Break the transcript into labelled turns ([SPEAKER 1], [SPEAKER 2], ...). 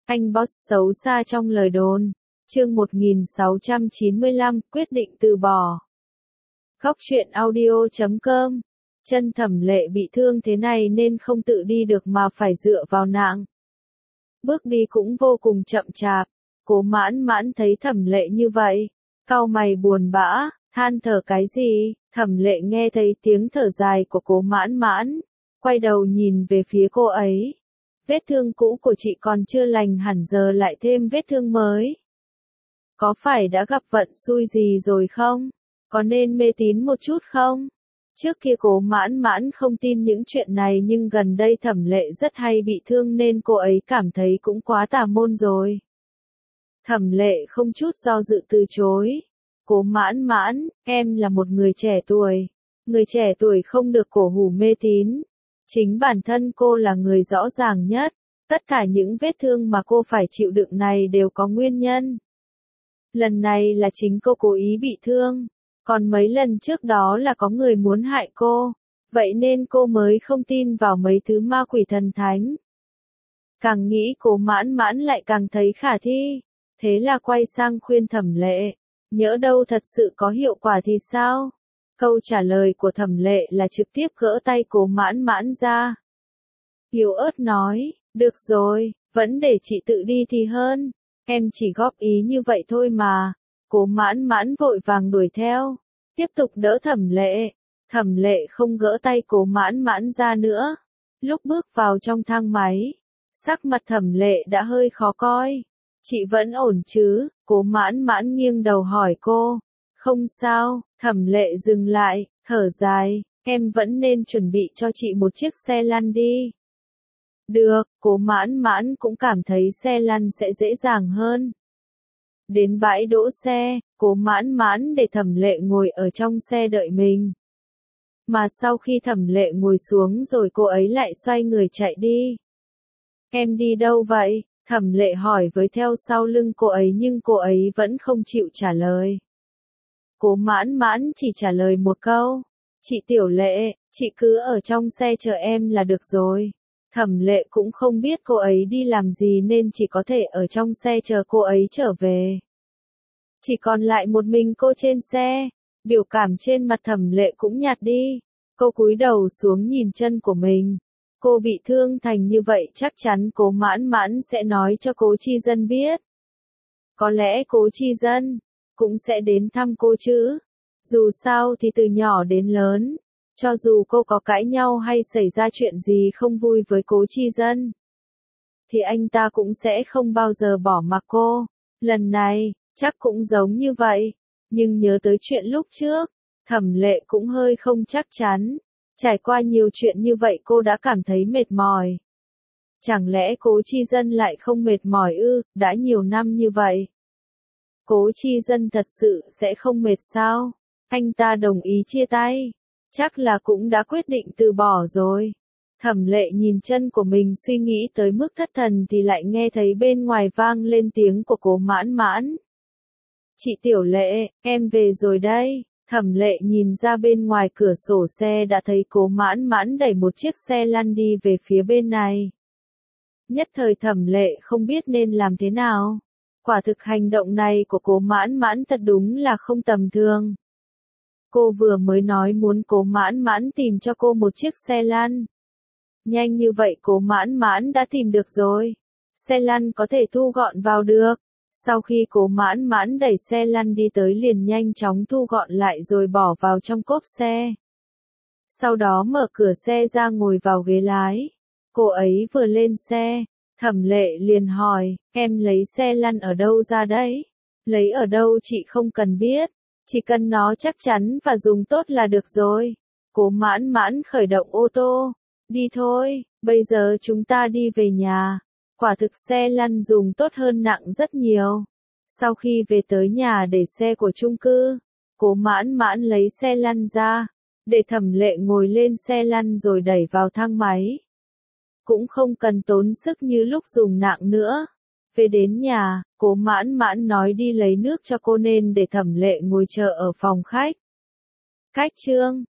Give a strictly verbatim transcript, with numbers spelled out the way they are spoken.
[SPEAKER 1] Anh boss xấu xa trong lời đồn. Chương một nghìn sáu trăm chín mươi lăm, quyết định từ bỏ. Góc truyện audio chấm com. Chân Thẩm Lệ bị thương thế này nên không tự đi được mà phải dựa vào nạng. Bước đi cũng vô cùng chậm chạp. Cố Mãn Mãn thấy Thẩm Lệ như vậy, cau mày buồn bã, than thở cái gì? Thẩm Lệ nghe thấy tiếng thở dài của Cố Mãn Mãn, quay đầu nhìn về phía cô ấy. Vết thương cũ của chị còn chưa lành hẳn giờ lại thêm vết thương mới. Có phải đã gặp vận xui gì rồi không? Có nên mê tín một chút không? Trước kia Cố Mãn Mãn không tin những chuyện này nhưng gần đây Thẩm Lệ rất hay bị thương nên cô ấy cảm thấy cũng quá tà môn rồi. Thẩm Lệ không chút do dự từ chối. Cố Mãn Mãn, em là một người trẻ tuổi. Người trẻ tuổi không được cổ hủ mê tín. Chính bản thân cô là người rõ ràng nhất. Tất cả những vết thương mà cô phải chịu đựng này đều có nguyên nhân. Lần này là chính cô cố ý bị thương. Còn mấy lần trước đó là có người muốn hại cô. Vậy nên cô mới không tin vào mấy thứ ma quỷ thần thánh. Càng nghĩ Cố Mãn Mãn lại càng thấy khả thi. Thế là quay sang khuyên Thẩm Lệ. Nhỡ đâu thật sự có hiệu quả thì sao? Câu trả lời của Thẩm Lệ là trực tiếp gỡ tay Cố Mãn Mãn ra. Yếu ớt nói, được rồi, vẫn để chị tự đi thì hơn. Em chỉ góp ý như vậy thôi mà. Cố Mãn Mãn vội vàng đuổi theo. Tiếp tục đỡ Thẩm Lệ. Thẩm Lệ không gỡ tay Cố Mãn Mãn ra nữa. Lúc bước vào trong thang máy, sắc mặt Thẩm Lệ đã hơi khó coi. Chị vẫn ổn chứ? Cố Mãn Mãn nghiêng đầu hỏi cô. Không sao. Thẩm Lệ dừng lại, thở dài. Em vẫn nên chuẩn bị cho chị một chiếc xe lăn đi. Được, Cố Mãn Mãn cũng cảm thấy xe lăn sẽ dễ dàng hơn. Đến bãi đỗ xe, Cố Mãn Mãn để Thẩm Lệ ngồi ở trong xe đợi mình. Mà sau khi Thẩm Lệ ngồi xuống rồi cô ấy lại xoay người chạy đi. Em đi đâu vậy? Thẩm Lệ hỏi với theo sau lưng cô ấy nhưng cô ấy vẫn không chịu trả lời. Cố Mãn Mãn chỉ trả lời một câu. Chị Tiểu Lệ, chị cứ ở trong xe chờ em là được rồi. Thẩm Lệ cũng không biết cô ấy đi làm gì nên chỉ có thể ở trong xe chờ cô ấy trở về. Chỉ còn lại một mình cô trên xe. Biểu cảm trên mặt Thẩm Lệ cũng nhạt đi. Cô cúi đầu xuống nhìn chân của mình. Cô bị thương thành như vậy chắc chắn Cố Mãn Mãn sẽ nói cho Cố Chi Dân biết. Có lẽ Cố Chi Dân cũng sẽ đến thăm cô chứ. Dù sao thì từ nhỏ đến lớn, cho dù cô có cãi nhau hay xảy ra chuyện gì không vui với Cố Chi Dân, thì anh ta cũng sẽ không bao giờ bỏ mặc cô. Lần này, chắc cũng giống như vậy. Nhưng nhớ tới chuyện lúc trước, Thẩm Lệ cũng hơi không chắc chắn. Trải qua nhiều chuyện như vậy cô đã cảm thấy mệt mỏi. Chẳng lẽ Cố Chi Dân lại không mệt mỏi ư, đã nhiều năm như vậy. Cố Chi Dân thật sự sẽ không mệt sao? Anh ta đồng ý chia tay. Chắc là cũng đã quyết định từ bỏ rồi. Thẩm Lệ nhìn chân của mình suy nghĩ tới mức thất thần thì lại nghe thấy bên ngoài vang lên tiếng của Cố Mãn Mãn. Chị Tiểu Lệ, em về rồi đây. Thẩm Lệ nhìn ra bên ngoài cửa sổ xe đã thấy Cố Mãn Mãn đẩy một chiếc xe lăn đi về phía bên này. Nhất thời Thẩm Lệ không biết nên làm thế nào. Quả thực hành động này của Cố Mãn Mãn thật đúng là không tầm thường. Cô vừa mới nói muốn Cố Mãn Mãn tìm cho cô một chiếc xe lăn. Nhanh như vậy Cố Mãn Mãn đã tìm được rồi. Xe lăn có thể thu gọn vào được. Sau khi Cố Mãn Mãn đẩy xe lăn đi tới liền nhanh chóng thu gọn lại rồi bỏ vào trong cốp xe. Sau đó mở cửa xe ra ngồi vào ghế lái. Cô ấy vừa lên xe, Thẩm Lệ liền hỏi, em lấy xe lăn ở đâu ra đấy? Lấy ở đâu chị không cần biết, chỉ cần nó chắc chắn và dùng tốt là được rồi. Cố Mãn Mãn khởi động ô tô, đi thôi, bây giờ chúng ta đi về nhà. Quả thực xe lăn dùng tốt hơn nặng rất nhiều. Sau khi về tới nhà để xe của chung cư, Cố Mãn Mãn lấy xe lăn ra, để Thẩm Lệ ngồi lên xe lăn rồi đẩy vào thang máy. Cũng không cần tốn sức như lúc dùng nặng nữa. Về đến nhà, Cố Mãn Mãn nói đi lấy nước cho cô nên để Thẩm Lệ ngồi chờ ở phòng khách. Cách chương